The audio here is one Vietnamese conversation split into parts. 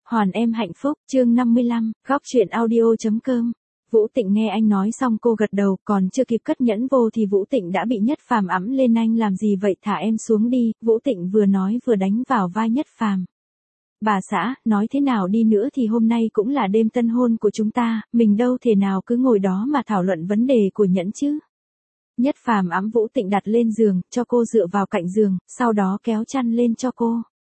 Hoàn em hạnh phúc, chương 55, góc truyện audio.com. Vũ Tịnh nghe anh nói xong cô gật đầu, còn chưa kịp cất nhẫn vô thì Vũ Tịnh đã bị Nhất Phàm ẵm lên. Anh làm gì vậy, thả em xuống đi, Vũ Tịnh vừa nói vừa đánh vào vai Nhất Phàm. Bà xã, nói thế nào đi nữa thì hôm nay cũng là đêm tân hôn của chúng ta, mình đâu thể nào cứ ngồi đó mà thảo luận vấn đề của nhẫn chứ. Nhất Phàm ẵm Vũ Tịnh đặt lên giường, cho cô dựa vào cạnh giường, sau đó kéo chăn lên cho cô.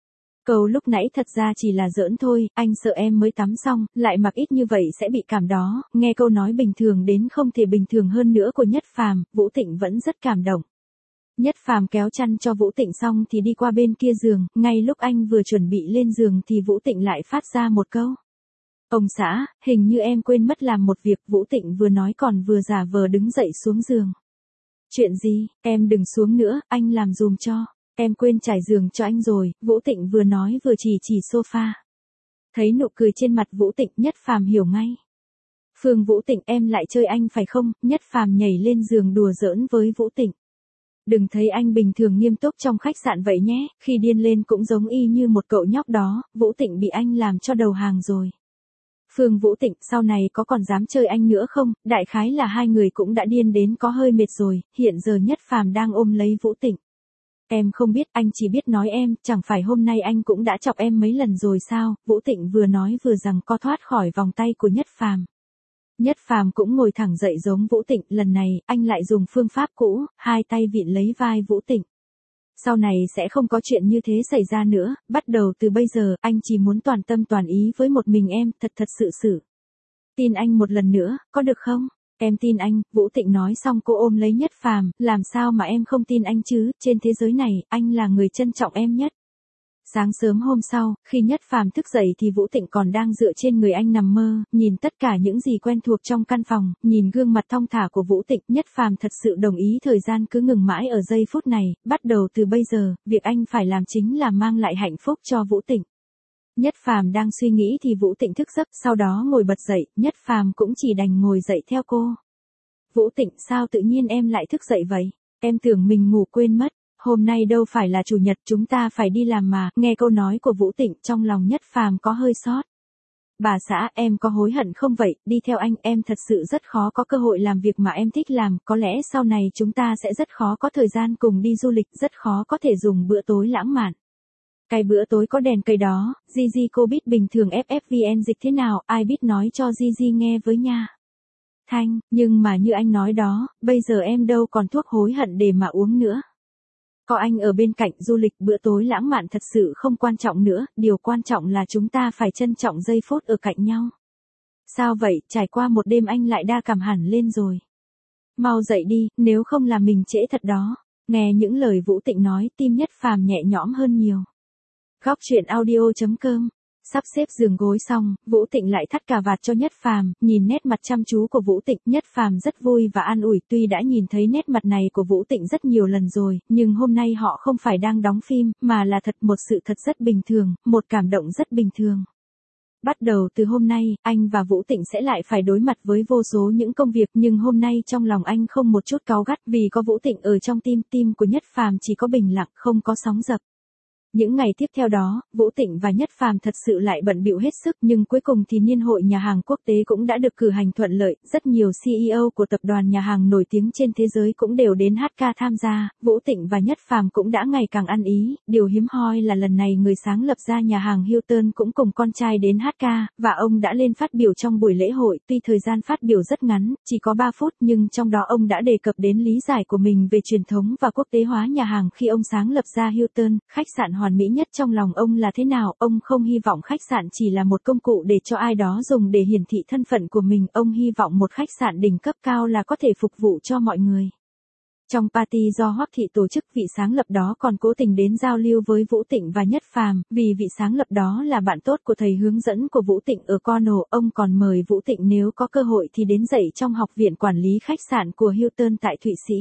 Câu lúc nãy thật ra chỉ là giỡn thôi, anh sợ em mới tắm xong, lại mặc ít như vậy sẽ bị cảm đó. Nghe câu nói bình thường đến không thể bình thường hơn nữa của Nhất Phàm, Vũ Tịnh vẫn rất cảm động. Nhất Phàm kéo chăn cho Vũ Tịnh xong thì đi qua bên kia giường, ngay lúc anh vừa chuẩn bị lên giường thì Vũ Tịnh lại phát ra một câu. Ông xã, hình như em quên mất làm một việc, Vũ Tịnh vừa nói còn vừa giả vờ đứng dậy xuống giường. Chuyện gì, em đừng xuống nữa, anh làm giùm cho. Em quên trải giường cho anh rồi, Vũ Tịnh vừa nói vừa chỉ sofa. Thấy nụ cười trên mặt Vũ Tịnh, Nhất Phàm hiểu ngay. Phương Vũ Tịnh, em lại chơi anh phải không? Nhất Phàm nhảy lên giường đùa giỡn với Vũ Tịnh. Đừng thấy anh bình thường nghiêm túc trong khách sạn vậy nhé, khi điên lên cũng giống y như một cậu nhóc đó, Vũ Tịnh bị anh làm cho đầu hàng rồi. Phương Vũ Tịnh, sau này có còn dám chơi anh nữa không? Đại khái là hai người cũng đã điên đến có hơi mệt rồi, hiện giờ Nhất Phàm đang ôm lấy Vũ Tịnh. Em không biết, anh chỉ biết nói em, chẳng phải hôm nay anh cũng đã chọc em mấy lần rồi sao? Vũ Tịnh vừa nói vừa rằng co thoát khỏi vòng tay của Nhất Phàm. Nhất Phàm cũng ngồi thẳng dậy giống Vũ Tịnh, lần này, anh lại dùng phương pháp cũ, hai tay vịn lấy vai Vũ Tịnh. Sau này sẽ không có chuyện như thế xảy ra nữa, bắt đầu từ bây giờ, anh chỉ muốn toàn tâm toàn ý với một mình em, thật sự. Tin anh một lần nữa, có được không? Em tin anh, Vũ Tịnh nói xong cô ôm lấy Nhất Phàm, làm sao mà em không tin anh chứ, trên thế giới này, anh là người trân trọng em nhất. Sáng sớm hôm sau, khi Nhất Phàm thức dậy thì Vũ Tịnh còn đang dựa trên người anh nằm mơ, nhìn tất cả những gì quen thuộc trong căn phòng, nhìn gương mặt thong thả của Vũ Tịnh, Nhất Phàm thật sự đồng ý thời gian cứ ngừng mãi ở giây phút này, bắt đầu từ bây giờ, việc anh phải làm chính là mang lại hạnh phúc cho Vũ Tịnh. Nhất Phàm đang suy nghĩ thì Vũ Tịnh thức giấc, sau đó ngồi bật dậy, Nhất Phàm cũng chỉ đành ngồi dậy theo cô. Vũ Tịnh, sao tự nhiên em lại thức dậy vậy? Em tưởng mình ngủ quên mất, hôm nay đâu phải là chủ nhật, chúng ta phải đi làm mà. Nghe câu nói của Vũ Tịnh, trong lòng Nhất Phàm có hơi xót. Bà xã, em có hối hận không vậy? Đi theo anh, em thật sự rất khó có cơ hội làm việc mà em thích làm, có lẽ sau này chúng ta sẽ rất khó có thời gian cùng đi du lịch, rất khó có thể dùng bữa tối lãng mạn. Cái bữa tối có đèn cây đó, Gigi cô biết bình thường FFVN dịch thế nào, ai biết nói cho Gigi nghe với nha. Thanh, nhưng mà như anh nói đó, bây giờ em đâu còn thuốc hối hận để mà uống nữa. Có anh ở bên cạnh, du lịch bữa tối lãng mạn thật sự không quan trọng nữa, điều quan trọng là chúng ta phải trân trọng giây phút ở cạnh nhau. Sao vậy, trải qua một đêm anh lại đa cảm hẳn lên rồi. Mau dậy đi, nếu không là mình trễ thật đó. Nghe những lời Vũ Tịnh nói, tim Nhất Phàm nhẹ nhõm hơn nhiều. Góc truyện audio.com. Sắp xếp giường gối xong, Vũ Tịnh lại thắt cà vạt cho Nhất Phàm, nhìn nét mặt chăm chú của Vũ Tịnh, Nhất Phàm rất vui và an ủi, tuy đã nhìn thấy nét mặt này của Vũ Tịnh rất nhiều lần rồi, nhưng hôm nay họ không phải đang đóng phim, mà là thật, một sự thật rất bình thường, một cảm động rất bình thường. Bắt đầu từ hôm nay, anh và Vũ Tịnh sẽ lại phải đối mặt với vô số những công việc, nhưng hôm nay trong lòng anh không một chút cáu gắt, vì có Vũ Tịnh ở trong tim của Nhất Phàm chỉ có bình lặng, không có sóng dập. Những ngày tiếp theo đó, Vũ Tịnh và Nhất Phàm thật sự lại bận bịu hết sức, nhưng cuối cùng thì niên hội nhà hàng quốc tế cũng đã được cử hành thuận lợi, rất nhiều CEO của tập đoàn nhà hàng nổi tiếng trên thế giới cũng đều đến hát ca tham gia, Vũ Tịnh và Nhất Phàm cũng đã ngày càng ăn ý, điều hiếm hoi là lần này người sáng lập ra nhà hàng Hilton cũng cùng con trai đến hát ca, và ông đã lên phát biểu trong buổi lễ hội, tuy thời gian phát biểu rất ngắn, chỉ có 3 phút, nhưng trong đó ông đã đề cập đến lý giải của mình về truyền thống và quốc tế hóa nhà hàng khi ông sáng lập ra Hilton, khách sạn hoàn mỹ nhất trong lòng ông là thế nào, ông không hy vọng khách sạn chỉ là một công cụ để cho ai đó dùng để hiển thị thân phận của mình, ông hy vọng một khách sạn đỉnh cấp cao là có thể phục vụ cho mọi người. Trong party do Hoắc Thị tổ chức, vị sáng lập đó còn cố tình đến giao lưu với Vũ Tịnh và Nhất Phàm, vì vị sáng lập đó là bạn tốt của thầy hướng dẫn của Vũ Tịnh ở Cornwall, ông còn mời Vũ Tịnh nếu có cơ hội thì đến dạy trong học viện quản lý khách sạn của Hilton tại Thụy Sĩ.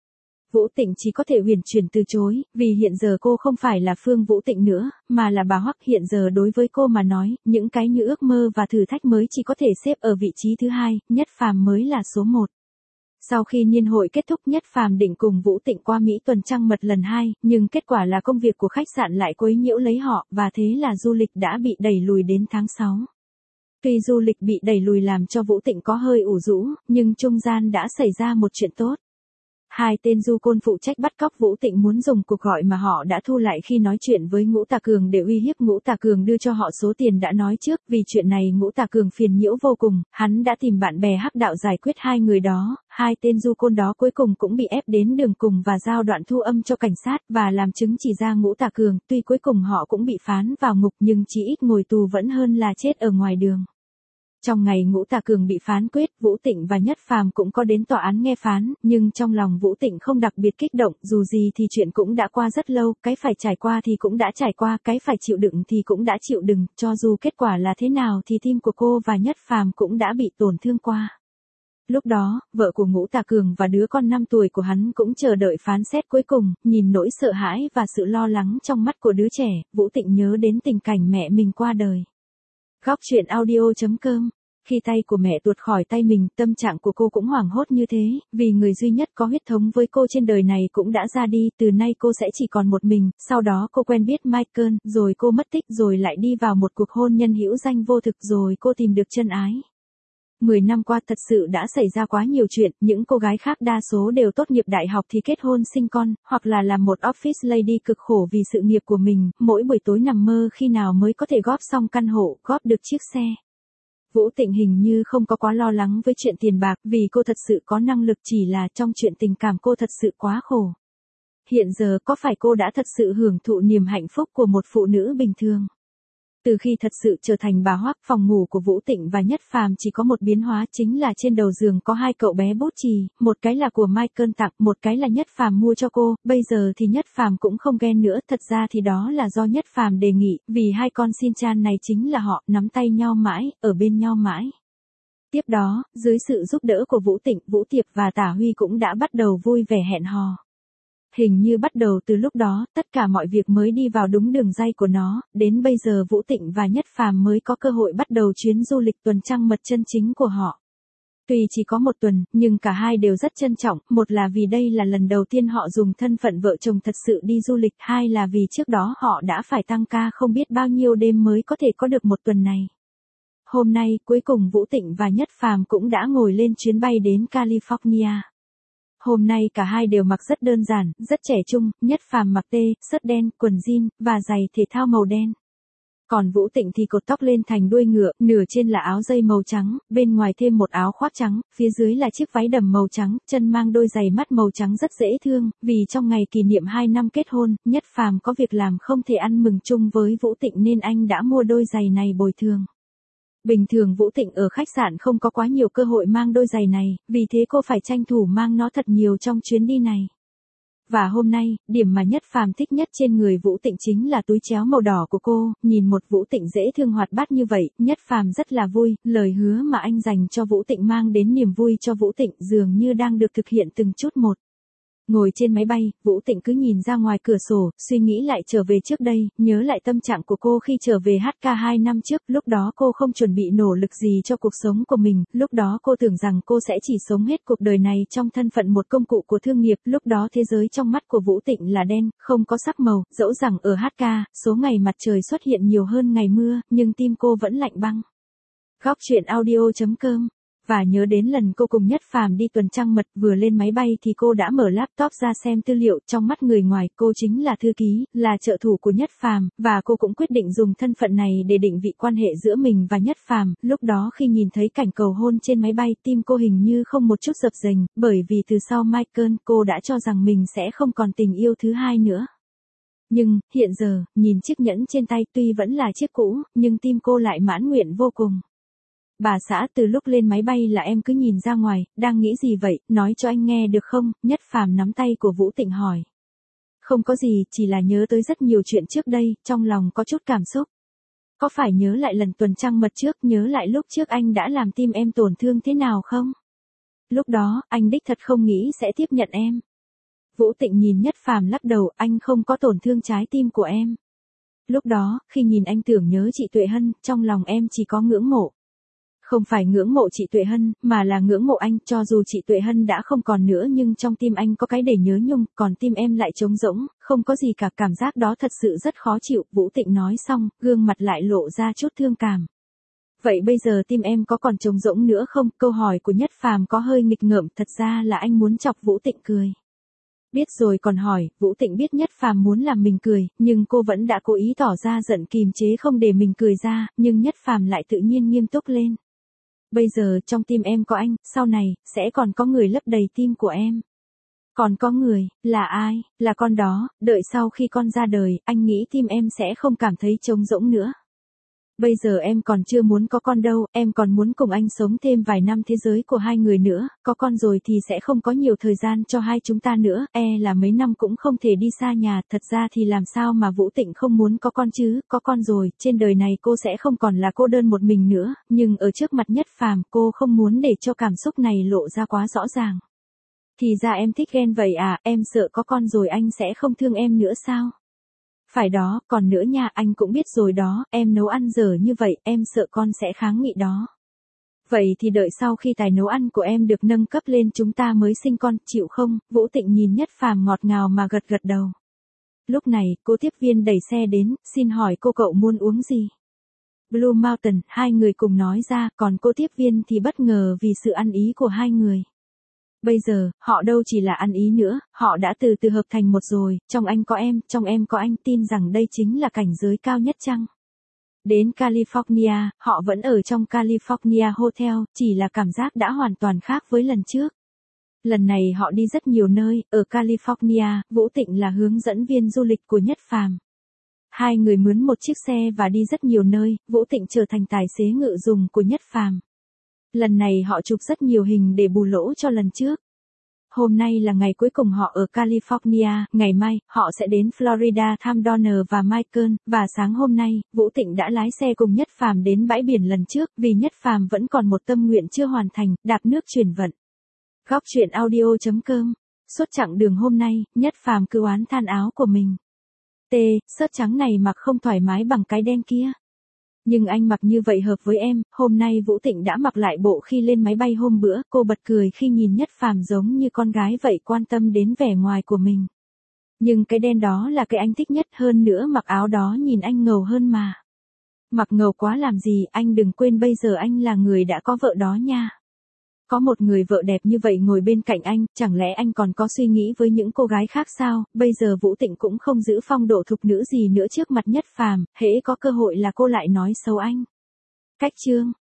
Vũ Tịnh chỉ có thể huyền chuyển từ chối, vì hiện giờ cô không phải là Phương Vũ Tịnh nữa, mà là bà Hoắc. Hiện giờ đối với cô mà nói, những cái như ước mơ và thử thách mới chỉ có thể xếp ở vị trí thứ hai, Nhất Phàm mới là số 1. Sau khi niên hội kết thúc, Nhất Phàm định cùng Vũ Tịnh qua Mỹ tuần trăng mật lần 2, nhưng kết quả là công việc của khách sạn lại quấy nhiễu lấy họ, và thế là du lịch đã bị đẩy lùi đến tháng 6. Tuy du lịch bị đẩy lùi làm cho Vũ Tịnh có hơi ủ rũ, nhưng trung gian đã xảy ra một chuyện tốt. Hai tên du côn phụ trách bắt cóc Vũ Tịnh muốn dùng cuộc gọi mà họ đã thu lại khi nói chuyện với Ngũ Tà Cường để uy hiếp Ngũ Tà Cường đưa cho họ số tiền đã nói trước. Vì chuyện này Ngũ Tà Cường phiền nhiễu vô cùng, hắn đã tìm bạn bè hắc đạo giải quyết hai người đó. Hai tên du côn đó cuối cùng cũng bị ép đến đường cùng và giao đoạn thu âm cho cảnh sát và làm chứng chỉ ra Ngũ Tà Cường. Tuy cuối cùng họ cũng bị phán vào ngục nhưng chí ít ngồi tù vẫn hơn là chết ở ngoài đường. Trong ngày Ngũ Tà Cường bị phán quyết, Vũ Tịnh và Nhất Phàm cũng có đến tòa án nghe phán, nhưng trong lòng Vũ Tịnh không đặc biệt kích động, dù gì thì chuyện cũng đã qua rất lâu, cái phải trải qua thì cũng đã trải qua, cái phải chịu đựng thì cũng đã chịu đựng, cho dù kết quả là thế nào thì tim của cô và Nhất Phàm cũng đã bị tổn thương qua. Lúc đó, vợ của Ngũ Tà Cường và đứa con 5 tuổi của hắn cũng chờ đợi phán xét cuối cùng, nhìn nỗi sợ hãi và sự lo lắng trong mắt của đứa trẻ, Vũ Tịnh nhớ đến tình cảnh mẹ mình qua đời. Góc truyện audio.com. Khi tay của mẹ tuột khỏi tay mình, tâm trạng của cô cũng hoảng hốt như thế, vì người duy nhất có huyết thống với cô trên đời này cũng đã ra đi, từ nay cô sẽ chỉ còn một mình. Sau đó cô quen biết Michael, rồi cô mất tích, rồi lại đi vào một cuộc hôn nhân hữu danh vô thực, rồi cô tìm được chân ái. 10 năm qua thật sự đã xảy ra quá nhiều chuyện, những cô gái khác đa số đều tốt nghiệp đại học thì kết hôn sinh con, hoặc là làm một office lady cực khổ vì sự nghiệp của mình, mỗi buổi tối nằm mơ khi nào mới có thể góp xong căn hộ, góp được chiếc xe. Vũ Tịnh hình như không có quá lo lắng với chuyện tiền bạc, vì cô thật sự có năng lực, chỉ là trong chuyện tình cảm cô thật sự quá khổ. Hiện giờ có phải cô đã thật sự hưởng thụ niềm hạnh phúc của một phụ nữ bình thường? Từ khi thật sự trở thành bà Hoắc, phòng ngủ của Vũ Tịnh và Nhất Phàm chỉ có một biến hóa, chính là trên đầu giường có hai cậu bé bút chì, một cái là của Michael tặng, một cái là Nhất Phàm mua cho cô. Bây giờ thì Nhất Phàm cũng không ghen nữa, thật ra thì đó là do Nhất Phàm đề nghị, vì hai con Shin-chan này chính là họ, nắm tay nhau mãi, ở bên nhau mãi. Tiếp đó, dưới sự giúp đỡ của Vũ Tịnh, Vũ Tiệp và Tả Huy cũng đã bắt đầu vui vẻ hẹn hò. Hình như bắt đầu từ lúc đó, tất cả mọi việc mới đi vào đúng đường ray của nó, đến bây giờ Vũ Tịnh và Nhất Phàm mới có cơ hội bắt đầu chuyến du lịch tuần trăng mật chân chính của họ. Tuy chỉ có một tuần, nhưng cả hai đều rất trân trọng, một là vì đây là lần đầu tiên họ dùng thân phận vợ chồng thật sự đi du lịch, hai là vì trước đó họ đã phải tăng ca không biết bao nhiêu đêm mới có thể có được một tuần này. Hôm nay, cuối cùng Vũ Tịnh và Nhất Phàm cũng đã ngồi lên chuyến bay đến California. Hôm nay cả hai đều mặc rất đơn giản, rất trẻ trung, Nhất Phàm mặc t-shirt đen, quần jean, và giày thể thao màu đen. Còn Vũ Tịnh thì cột tóc lên thành đuôi ngựa, nửa trên là áo dây màu trắng, bên ngoài thêm một áo khoác trắng, phía dưới là chiếc váy đầm màu trắng, chân mang đôi giày mắt màu trắng rất dễ thương, vì trong ngày kỷ niệm 2 năm kết hôn, Nhất Phàm có việc làm không thể ăn mừng chung với Vũ Tịnh nên anh đã mua đôi giày này bồi thường. Bình thường Vũ Tịnh ở khách sạn không có quá nhiều cơ hội mang đôi giày này, vì thế cô phải tranh thủ mang nó thật nhiều trong chuyến đi này. Và hôm nay, điểm mà Nhất Phàm thích nhất trên người Vũ Tịnh chính là túi chéo màu đỏ của cô, nhìn một Vũ Tịnh dễ thương hoạt bát như vậy, Nhất Phàm rất là vui, lời hứa mà anh dành cho Vũ Tịnh mang đến niềm vui cho Vũ Tịnh dường như đang được thực hiện từng chút một. Ngồi trên máy bay, Vũ Tịnh cứ nhìn ra ngoài cửa sổ, suy nghĩ lại trở về trước đây, nhớ lại tâm trạng của cô khi trở về HK 2 năm trước, lúc đó cô không chuẩn bị nỗ lực gì cho cuộc sống của mình, lúc đó cô tưởng rằng cô sẽ chỉ sống hết cuộc đời này trong thân phận một công cụ của thương nghiệp, lúc đó thế giới trong mắt của Vũ Tịnh là đen, không có sắc màu, dẫu rằng ở HK, số ngày mặt trời xuất hiện nhiều hơn ngày mưa, nhưng tim cô vẫn lạnh băng. Góc truyện audio.com. Và nhớ đến lần cô cùng Nhất Phàm đi tuần trăng mật, vừa lên máy bay thì cô đã mở laptop ra xem tư liệu, trong mắt người ngoài, cô chính là thư ký, là trợ thủ của Nhất Phàm, và cô cũng quyết định dùng thân phận này để định vị quan hệ giữa mình và Nhất Phàm. Lúc đó khi nhìn thấy cảnh cầu hôn trên máy bay, tim cô hình như không một chút dập dềnh, bởi vì từ sau Michael, cô đã cho rằng mình sẽ không còn tình yêu thứ hai nữa. Nhưng, hiện giờ, nhìn chiếc nhẫn trên tay tuy vẫn là chiếc cũ, nhưng tim cô lại mãn nguyện vô cùng. Bà xã, từ lúc lên máy bay là em cứ nhìn ra ngoài, đang nghĩ gì vậy, nói cho anh nghe được không? Nhất Phàm nắm tay của Vũ Tịnh hỏi. Không có gì, chỉ là nhớ tới rất nhiều chuyện trước đây, trong lòng có chút cảm xúc. Có phải nhớ lại lần tuần trăng mật trước, nhớ lại lúc trước anh đã làm tim em tổn thương thế nào không? Lúc đó, anh đích thật không nghĩ sẽ tiếp nhận em. Vũ Tịnh nhìn Nhất Phàm lắc đầu, anh không có tổn thương trái tim của em. Lúc đó, khi nhìn anh tưởng nhớ chị Tuệ Hân, trong lòng em chỉ có ngưỡng mộ. Không phải ngưỡng mộ chị Tuệ Hân, mà là ngưỡng mộ anh, cho dù chị Tuệ Hân đã không còn nữa nhưng trong tim anh có cái để nhớ nhung, còn tim em lại trống rỗng, không có gì cả, cảm giác đó thật sự rất khó chịu. Vũ Tịnh nói xong, gương mặt lại lộ ra chút thương cảm. Vậy bây giờ tim em có còn trống rỗng nữa không? Câu hỏi của Nhất Phàm có hơi nghịch ngợm, thật ra là anh muốn chọc Vũ Tịnh cười. Biết rồi còn hỏi, Vũ Tịnh biết Nhất Phàm muốn làm mình cười, nhưng cô vẫn đã cố ý tỏ ra giận kìm chế không để mình cười ra, nhưng Nhất Phàm lại tự nhiên nghiêm túc lên. Bây giờ trong tim em có anh, sau này, sẽ còn có người lấp đầy tim của em. Còn có người, là ai? Là con đó, đợi sau khi con ra đời, anh nghĩ tim em sẽ không cảm thấy trống rỗng nữa. Bây giờ em còn chưa muốn có con đâu, em còn muốn cùng anh sống thêm vài năm thế giới của hai người nữa, có con rồi thì sẽ không có nhiều thời gian cho hai chúng ta nữa, là mấy năm cũng không thể đi xa nhà, thật ra thì làm sao mà Vũ Tịnh không muốn có con chứ, có con rồi, trên đời này cô sẽ không còn là cô đơn một mình nữa, nhưng ở trước mặt Nhất Phàm cô không muốn để cho cảm xúc này lộ ra quá rõ ràng. Thì ra em thích ghen vậy à, em sợ có con rồi anh sẽ không thương em nữa sao? Phải đó, còn nữa nha, anh cũng biết rồi đó, em nấu ăn dở như vậy, em sợ con sẽ kháng nghị đó. Vậy thì đợi sau khi tài nấu ăn của em được nâng cấp lên chúng ta mới sinh con, chịu không? Vũ Tịnh nhìn Nhất Phàm ngọt ngào mà gật gật đầu. Lúc này, cô tiếp viên đẩy xe đến, xin hỏi cô cậu muốn uống gì? Blue Mountain, hai người cùng nói ra, còn cô tiếp viên thì bất ngờ vì sự ăn ý của hai người. Bây giờ, họ đâu chỉ là ăn ý nữa, họ đã từ từ hợp thành một rồi, trong anh có em, trong em có anh, tin rằng đây chính là cảnh giới cao nhất chăng? Đến California, họ vẫn ở trong California Hotel, chỉ là cảm giác đã hoàn toàn khác với lần trước. Lần này họ đi rất nhiều nơi, ở California, Vũ Tịnh là hướng dẫn viên du lịch của Nhất Phàm. Hai người mướn một chiếc xe và đi rất nhiều nơi, Vũ Tịnh trở thành tài xế ngự dùng của Nhất Phàm. Lần này họ chụp rất nhiều hình để bù lỗ cho lần trước. Hôm nay là ngày cuối cùng họ ở California, ngày mai, họ sẽ đến Florida thăm Donner và Michael, và sáng hôm nay, Vũ Tịnh đã lái xe cùng Nhất Phàm đến bãi biển lần trước, vì Nhất Phàm vẫn còn một tâm nguyện chưa hoàn thành, đạp nước chuyển vận. Góc truyện audio.com. Suốt chặng đường hôm nay, Nhất Phàm cứ oán than áo của mình. Sớt trắng này mặc không thoải mái bằng cái đen kia. Nhưng anh mặc như vậy hợp với em, hôm nay Vũ Tịnh đã mặc lại bộ khi lên máy bay hôm bữa, cô bật cười khi nhìn Nhất Phàm giống như con gái vậy quan tâm đến vẻ ngoài của mình. Nhưng cái đen đó là cái anh thích nhất, hơn nữa mặc áo đó nhìn anh ngầu hơn mà. Mặc ngầu quá làm gì, anh đừng quên bây giờ anh là người đã có vợ đó nha. Có một người vợ đẹp như vậy ngồi bên cạnh anh, chẳng lẽ anh còn có suy nghĩ với những cô gái khác sao? Bây giờ Vũ Tịnh cũng không giữ phong độ thục nữ gì nữa trước mặt Nhất Phàm, hễ có cơ hội là cô lại nói xấu anh. Cách chương